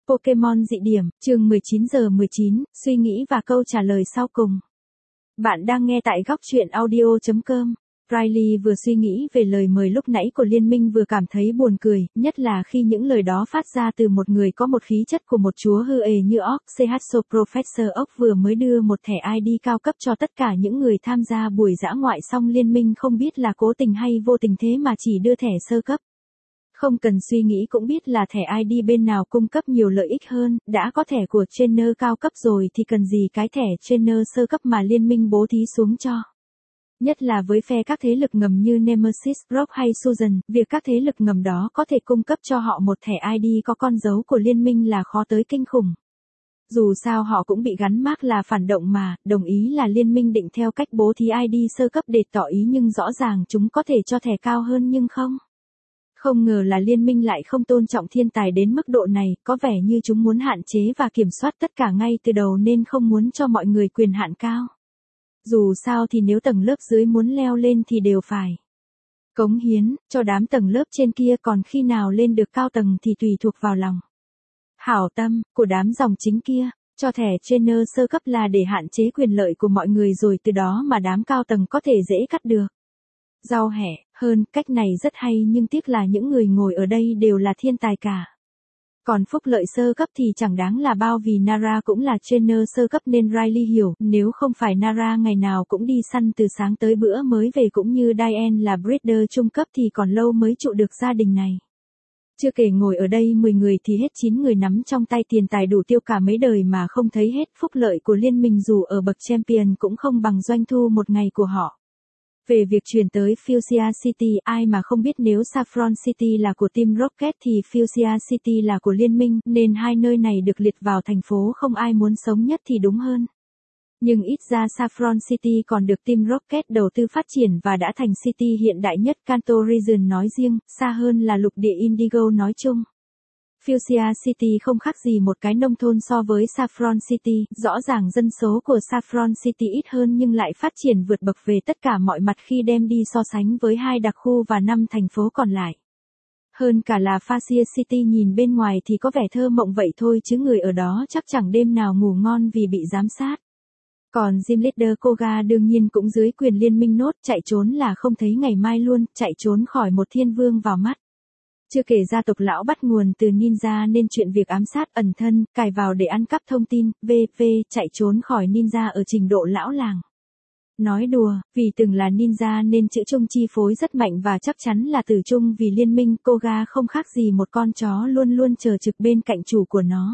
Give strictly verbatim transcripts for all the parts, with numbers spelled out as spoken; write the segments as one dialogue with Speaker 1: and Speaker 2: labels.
Speaker 1: Pokemon dị điểm, chương mười chín giờ mười chín, suy nghĩ và câu trả lời sau cùng. Bạn đang nghe tại góc truyện audio chấm com. Riley vừa suy nghĩ về lời mời lúc nãy của liên minh vừa cảm thấy buồn cười, nhất là khi những lời đó phát ra từ một người có một khí chất của một chúa hư ề như Oak. xê hát So Professor Oak vừa mới đưa một thẻ i đê cao cấp cho tất cả những người tham gia buổi dã ngoại, xong liên minh không biết là cố tình hay vô tình thế mà chỉ đưa thẻ sơ cấp. Không cần suy nghĩ cũng biết là thẻ i đê bên nào cung cấp nhiều lợi ích hơn, đã có thẻ của trainer cao cấp rồi thì cần gì cái thẻ trainer sơ cấp mà liên minh bố thí xuống cho. Nhất là với phe các thế lực ngầm như Nemesis, Rock hay Susan, việc các thế lực ngầm đó có thể cung cấp cho họ một thẻ i đê có con dấu của liên minh là khó tới kinh khủng. Dù sao họ cũng bị gắn mác là phản động mà, đồng ý là liên minh định theo cách bố thí i đê sơ cấp để tỏ ý nhưng rõ ràng chúng có thể cho thẻ cao hơn nhưng không. Không ngờ là liên minh lại không tôn trọng thiên tài đến mức độ này, có vẻ như chúng muốn hạn chế và kiểm soát tất cả ngay từ đầu nên không muốn cho mọi người quyền hạn cao. Dù sao thì nếu tầng lớp dưới muốn leo lên thì đều phải cống hiến cho đám tầng lớp trên kia, còn khi nào lên được cao tầng thì tùy thuộc vào lòng hảo tâm của đám dòng chính kia. Cho thẻ trainer sơ cấp là để hạn chế quyền lợi của mọi người rồi từ đó mà đám cao tầng có thể dễ cắt được rau hẹ hơn. Cách này rất hay nhưng tiếc là những người ngồi ở đây đều là thiên tài cả. Còn phúc lợi sơ cấp thì chẳng đáng là bao vì Nara cũng là trainer sơ cấp nên Riley hiểu, nếu không phải Nara ngày nào cũng đi săn từ sáng tới bữa mới về cũng như Diane là breeder trung cấp thì còn lâu mới trụ được gia đình này. Chưa kể ngồi ở đây mười người thì hết chín người nắm trong tay tiền tài đủ tiêu cả mấy đời mà không thấy hết. Phúc lợi của liên minh dù ở bậc champion cũng không bằng doanh thu một ngày của họ. Về việc chuyển tới Fuchsia City, ai mà không biết nếu Saffron City là của Team Rocket thì Fuchsia City là của liên minh, nên hai nơi này được liệt vào thành phố không ai muốn sống nhất thì đúng hơn. Nhưng ít ra Saffron City còn được Team Rocket đầu tư phát triển và đã thành city hiện đại nhất Kanto Region nói riêng, xa hơn là lục địa Indigo nói chung. Fuchsia City không khác gì một cái nông thôn so với Saffron City, rõ ràng dân số của Saffron City ít hơn nhưng lại phát triển vượt bậc về tất cả mọi mặt khi đem đi so sánh với hai đặc khu và năm thành phố còn lại. Hơn cả là Fuchsia City nhìn bên ngoài thì có vẻ thơ mộng vậy thôi chứ người ở đó chắc chẳng đêm nào ngủ ngon vì bị giám sát. Còn Gym Leader Koga đương nhiên cũng dưới quyền liên minh nốt, chạy trốn là không thấy ngày mai luôn, chạy trốn khỏi một thiên vương vào mắt. Chưa kể gia tộc lão bắt nguồn từ ninja nên chuyện việc ám sát ẩn thân, cài vào để ăn cắp thông tin, vân vân chạy trốn khỏi ninja ở trình độ lão làng. Nói đùa, vì từng là ninja nên chữ chung chi phối rất mạnh và chắc chắn là tử chung vì liên minh. Koga không khác gì một con chó luôn luôn chờ trực bên cạnh chủ của nó.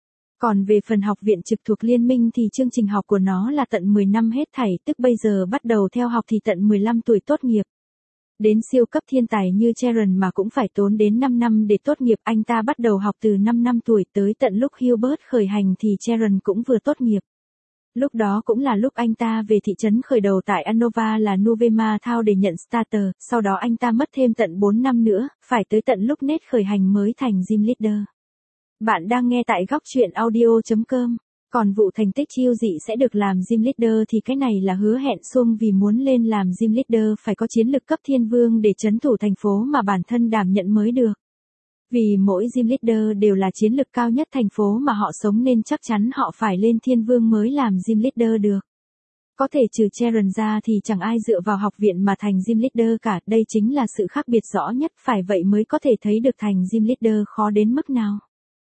Speaker 1: Còn về phần học viện trực thuộc liên minh thì chương trình học của nó là tận mười năm hết thảy, tức bây giờ bắt đầu theo học thì tận mười lăm tuổi tốt nghiệp. Đến siêu cấp thiên tài như Sharon mà cũng phải tốn đến năm năm để tốt nghiệp, anh ta bắt đầu học từ năm năm tuổi tới tận lúc Hubert khởi hành thì Sharon cũng vừa tốt nghiệp. Lúc đó cũng là lúc anh ta về thị trấn khởi đầu tại Anova là Nuvema Town để nhận starter, sau đó anh ta mất thêm tận bốn năm nữa, phải tới tận lúc Nate khởi hành mới thành Gym Leader. Bạn đang nghe tại góc truyện audio chấm com. Còn vụ thành tích chiêu dị sẽ được làm Gym Leader thì cái này là hứa hẹn suông vì muốn lên làm Gym Leader phải có chiến lực cấp thiên vương để trấn thủ thành phố mà bản thân đảm nhận mới được. Vì mỗi Gym Leader đều là chiến lực cao nhất thành phố mà họ sống nên chắc chắn họ phải lên thiên vương mới làm Gym Leader được. Có thể trừ Sharon ra thì chẳng ai dựa vào học viện mà thành Gym Leader cả, đây chính là sự khác biệt rõ nhất, phải vậy mới có thể thấy được thành Gym Leader khó đến mức nào.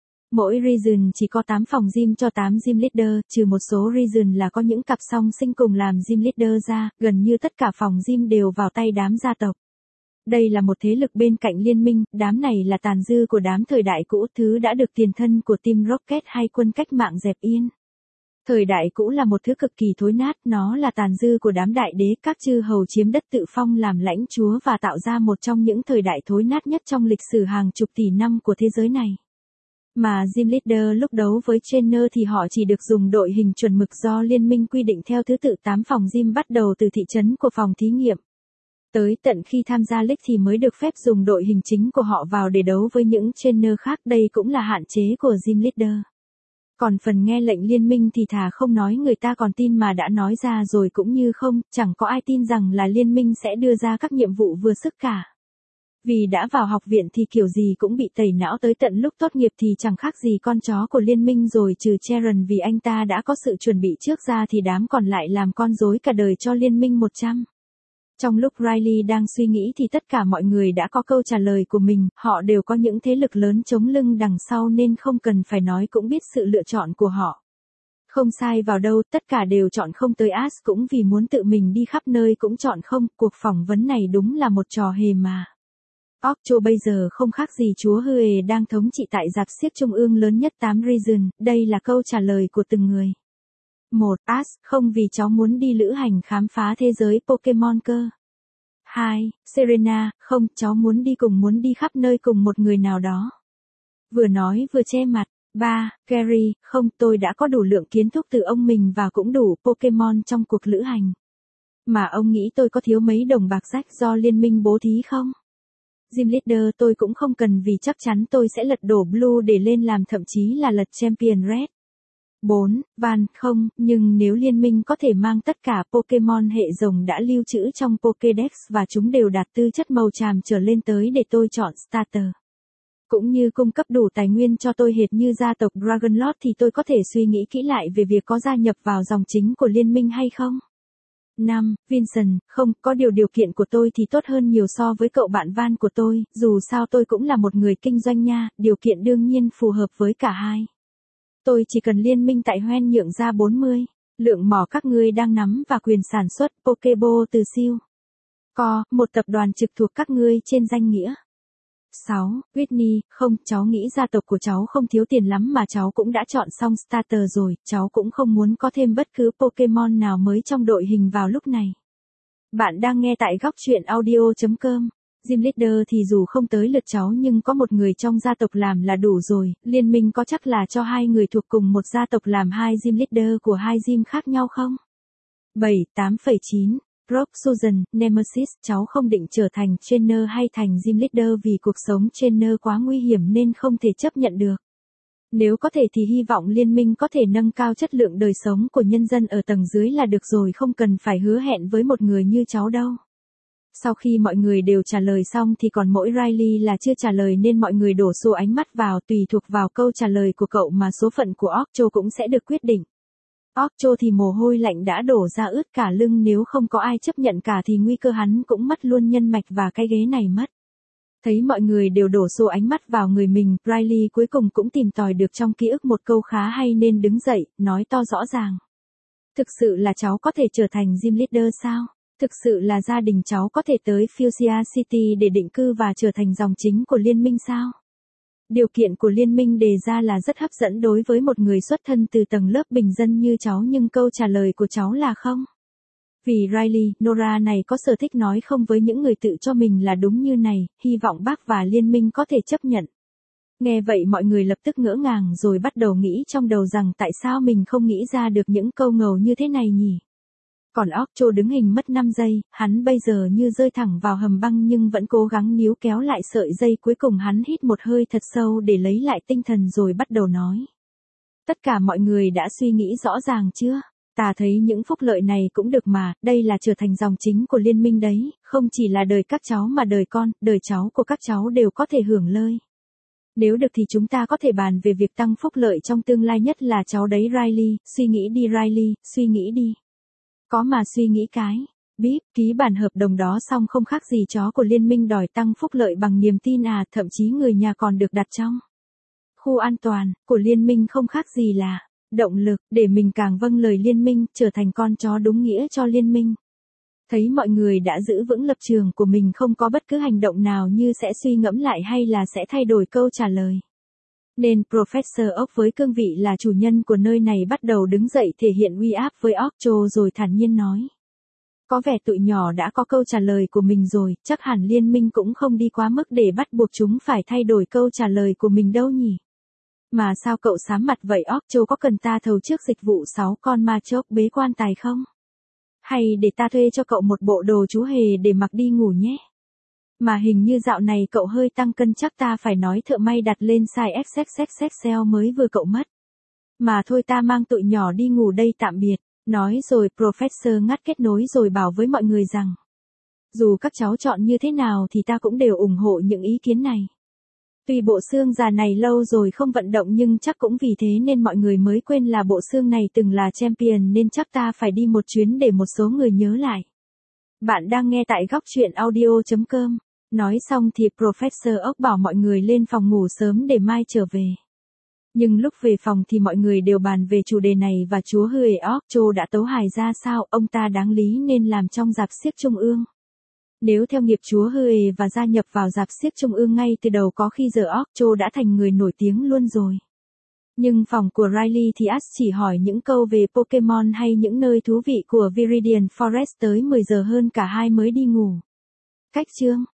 Speaker 1: Mỗi region chỉ có tám phòng gym cho tám gym leader, trừ một số region là có những cặp song sinh cùng làm gym leader ra, gần như tất cả phòng gym đều vào tay đám gia tộc. Đây là một thế lực bên cạnh liên minh, đám này là tàn dư của đám thời đại cũ, thứ đã được tiền thân của Team Rocket hay quân cách mạng dẹp yên. Thời đại cũ là một thứ cực kỳ thối nát, nó là tàn dư của đám đại đế, các chư hầu chiếm đất tự phong làm lãnh chúa và tạo ra một trong những thời đại thối nát nhất trong lịch sử hàng chục tỷ năm của thế giới này. Mà Gym Leader lúc đấu với trainer thì họ chỉ được dùng đội hình chuẩn mực do liên minh quy định theo thứ tự tám phòng gym bắt đầu từ thị trấn của phòng thí nghiệm. Tới tận khi tham gia league thì mới được phép dùng đội hình chính của họ vào để đấu với những trainer khác, đây cũng là hạn chế của Gym Leader. Còn phần nghe lệnh liên minh thì thà không nói người ta còn tin mà đã nói ra rồi cũng như không, chẳng có ai tin rằng là liên minh sẽ đưa ra các nhiệm vụ vừa sức cả. Vì đã vào học viện thì kiểu gì cũng bị tẩy não tới tận lúc tốt nghiệp thì chẳng khác gì con chó của liên minh rồi, trừ Sharon vì anh ta đã có sự chuẩn bị trước ra thì đám còn lại làm con rối cả đời cho liên minh một trăm. Trong lúc Riley đang suy nghĩ thì tất cả mọi người đã có câu trả lời của mình, họ đều có những thế lực lớn chống lưng đằng sau nên không cần phải nói cũng biết sự lựa chọn của họ. Không sai vào đâu, tất cả đều chọn không, tới Ash cũng vì muốn tự mình đi khắp nơi cũng chọn không, cuộc phỏng vấn này đúng là một trò hề mà. Okcho bây giờ không khác gì chúa Hue đang thống trị tại rạp xiếc trung ương lớn nhất tám region, đây là câu trả lời của từng người. một. Ash, không vì cháu muốn đi lữ hành khám phá thế giới Pokemon cơ. hai. Serena, không, cháu muốn đi cùng muốn đi khắp nơi cùng một người nào đó. Vừa nói vừa che mặt. ba. Gary, không, tôi đã có đủ lượng kiến thức từ ông mình và cũng đủ Pokemon trong cuộc lữ hành. Mà ông nghĩ tôi có thiếu mấy đồng bạc rách do liên minh bố thí không? Gym Leader tôi cũng không cần vì chắc chắn tôi sẽ lật đổ Blue để lên làm, thậm chí là lật Champion Red. bốn. Van, không, nhưng nếu liên minh có thể mang tất cả Pokemon hệ rồng đã lưu trữ trong Pokédex và chúng đều đạt tư chất màu tràm trở lên tới để tôi chọn starter. Cũng như cung cấp đủ tài nguyên cho tôi hệt như gia tộc Dragonlord thì tôi có thể suy nghĩ kỹ lại về việc có gia nhập vào dòng chính của liên minh hay không. năm. Vincent, không, có điều điều kiện của tôi thì tốt hơn nhiều so với cậu bạn Van của tôi, dù sao tôi cũng là một người kinh doanh nha, điều kiện đương nhiên phù hợp với cả hai. Tôi chỉ cần liên minh tại Hoenn nhượng ra bốn mươi, lượng mỏ các ngươi đang nắm và quyền sản xuất Pokéball từ siêu. Co, một tập đoàn trực thuộc các ngươi trên danh nghĩa. sáu. Whitney, không, cháu nghĩ gia tộc của cháu không thiếu tiền lắm mà cháu cũng đã chọn xong starter rồi, cháu cũng không muốn có thêm bất cứ Pokemon nào mới trong đội hình vào lúc này. Bạn đang nghe tại góc truyện audio chấm com. Gym Leader thì dù không tới lượt cháu nhưng có một người trong gia tộc làm là đủ rồi, liên minh có chắc là cho hai người thuộc cùng một gia tộc làm hai Gym Leader của hai gym khác nhau không? bảy. tám phẩy chín. Rock Susan, Nemesis, cháu không định trở thành trainer hay thành gym leader vì cuộc sống trainer quá nguy hiểm nên không thể chấp nhận được. Nếu có thể thì hy vọng liên minh có thể nâng cao chất lượng đời sống của nhân dân ở tầng dưới là được rồi, không cần phải hứa hẹn với một người như cháu đâu. Sau khi mọi người đều trả lời xong thì còn mỗi Riley là chưa trả lời nên mọi người đổ xô ánh mắt vào, tùy thuộc vào câu trả lời của cậu mà số phận của Okcho cũng sẽ được quyết định. Okcho thì mồ hôi lạnh đã đổ ra ướt cả lưng, nếu không có ai chấp nhận cả thì nguy cơ hắn cũng mất luôn nhân mạch và cái ghế này mất. Thấy mọi người đều đổ xô ánh mắt vào người mình, Riley cuối cùng cũng tìm tòi được trong ký ức một câu khá hay nên đứng dậy, nói to rõ ràng. Thực sự là cháu có thể trở thành gym leader sao? Thực sự là gia đình cháu có thể tới Fuchsia City để định cư và trở thành dòng chính của liên minh sao? Điều kiện của liên minh đề ra là rất hấp dẫn đối với một người xuất thân từ tầng lớp bình dân như cháu, nhưng câu trả lời của cháu là không. Vì Riley, Nora này có sở thích nói không với những người tự cho mình là đúng như này, hy vọng bác và liên minh có thể chấp nhận. Nghe vậy mọi người lập tức ngỡ ngàng rồi bắt đầu nghĩ trong đầu rằng tại sao mình không nghĩ ra được những câu ngầu như thế này nhỉ. Còn Okcho đứng hình mất năm giây, hắn bây giờ như rơi thẳng vào hầm băng nhưng vẫn cố gắng níu kéo lại sợi dây, cuối cùng hắn hít một hơi thật sâu để lấy lại tinh thần rồi bắt đầu nói. Tất cả mọi người đã suy nghĩ rõ ràng chưa? Ta thấy những phúc lợi này cũng được mà, đây là trở thành dòng chính của liên minh đấy, không chỉ là đời các cháu mà đời con, đời cháu của các cháu đều có thể hưởng lợi. Nếu được thì chúng ta có thể bàn về việc tăng phúc lợi trong tương lai, nhất là cháu đấy Riley, suy nghĩ đi Riley, suy nghĩ đi. Có mà suy nghĩ cái. Bíp, ký bản hợp đồng đó xong không khác gì chó của liên minh đòi tăng phúc lợi bằng niềm tin à, thậm chí người nhà còn được đặt trong khu an toàn của liên minh, không khác gì là động lực để mình càng vâng lời liên minh, trở thành con chó đúng nghĩa cho liên minh. Thấy mọi người đã giữ vững lập trường của mình, không có bất cứ hành động nào như sẽ suy ngẫm lại hay là sẽ thay đổi câu trả lời. Nên Professor Oak với cương vị là chủ nhân của nơi này bắt đầu đứng dậy thể hiện uy áp với Okcho rồi thản nhiên nói. Có vẻ tụi nhỏ đã có câu trả lời của mình rồi, chắc hẳn liên minh cũng không đi quá mức để bắt buộc chúng phải thay đổi câu trả lời của mình đâu nhỉ. Mà sao cậu xám mặt vậy Okcho, có cần ta thầu trước dịch vụ sáu con ma chốc bế quan tài không? Hay để ta thuê cho cậu một bộ đồ chú hề để mặc đi ngủ nhé? Mà hình như dạo này cậu hơi tăng cân, chắc ta phải nói thợ may đặt lên size ích ích ích ích eo mới vừa cậu mất. Mà thôi ta mang tụi nhỏ đi ngủ đây, tạm biệt. Nói rồi Professor ngắt kết nối rồi bảo với mọi người rằng. Dù các cháu chọn như thế nào thì ta cũng đều ủng hộ những ý kiến này. Tuy bộ xương già này lâu rồi không vận động nhưng chắc cũng vì thế nên mọi người mới quên là bộ xương này từng là champion nên chắc ta phải đi một chuyến để một số người nhớ lại. Bạn đang nghe tại góc chuyện audio chấm com. Nói xong thì Professor Oak bảo mọi người lên phòng ngủ sớm để mai trở về. Nhưng lúc về phòng thì mọi người đều bàn về chủ đề này và chúa Huệ Oak Cho đã tấu hài ra sao, ông ta đáng lý nên làm trong rạp xiếc trung ương. Nếu theo nghiệp chúa Huệ và gia nhập vào rạp xiếc trung ương ngay từ đầu có khi giờ Oak Cho đã thành người nổi tiếng luôn rồi. Nhưng phòng của Riley thì Ash chỉ hỏi những câu về Pokemon hay những nơi thú vị của Viridian Forest tới mười giờ hơn cả hai mới đi ngủ. Cách chương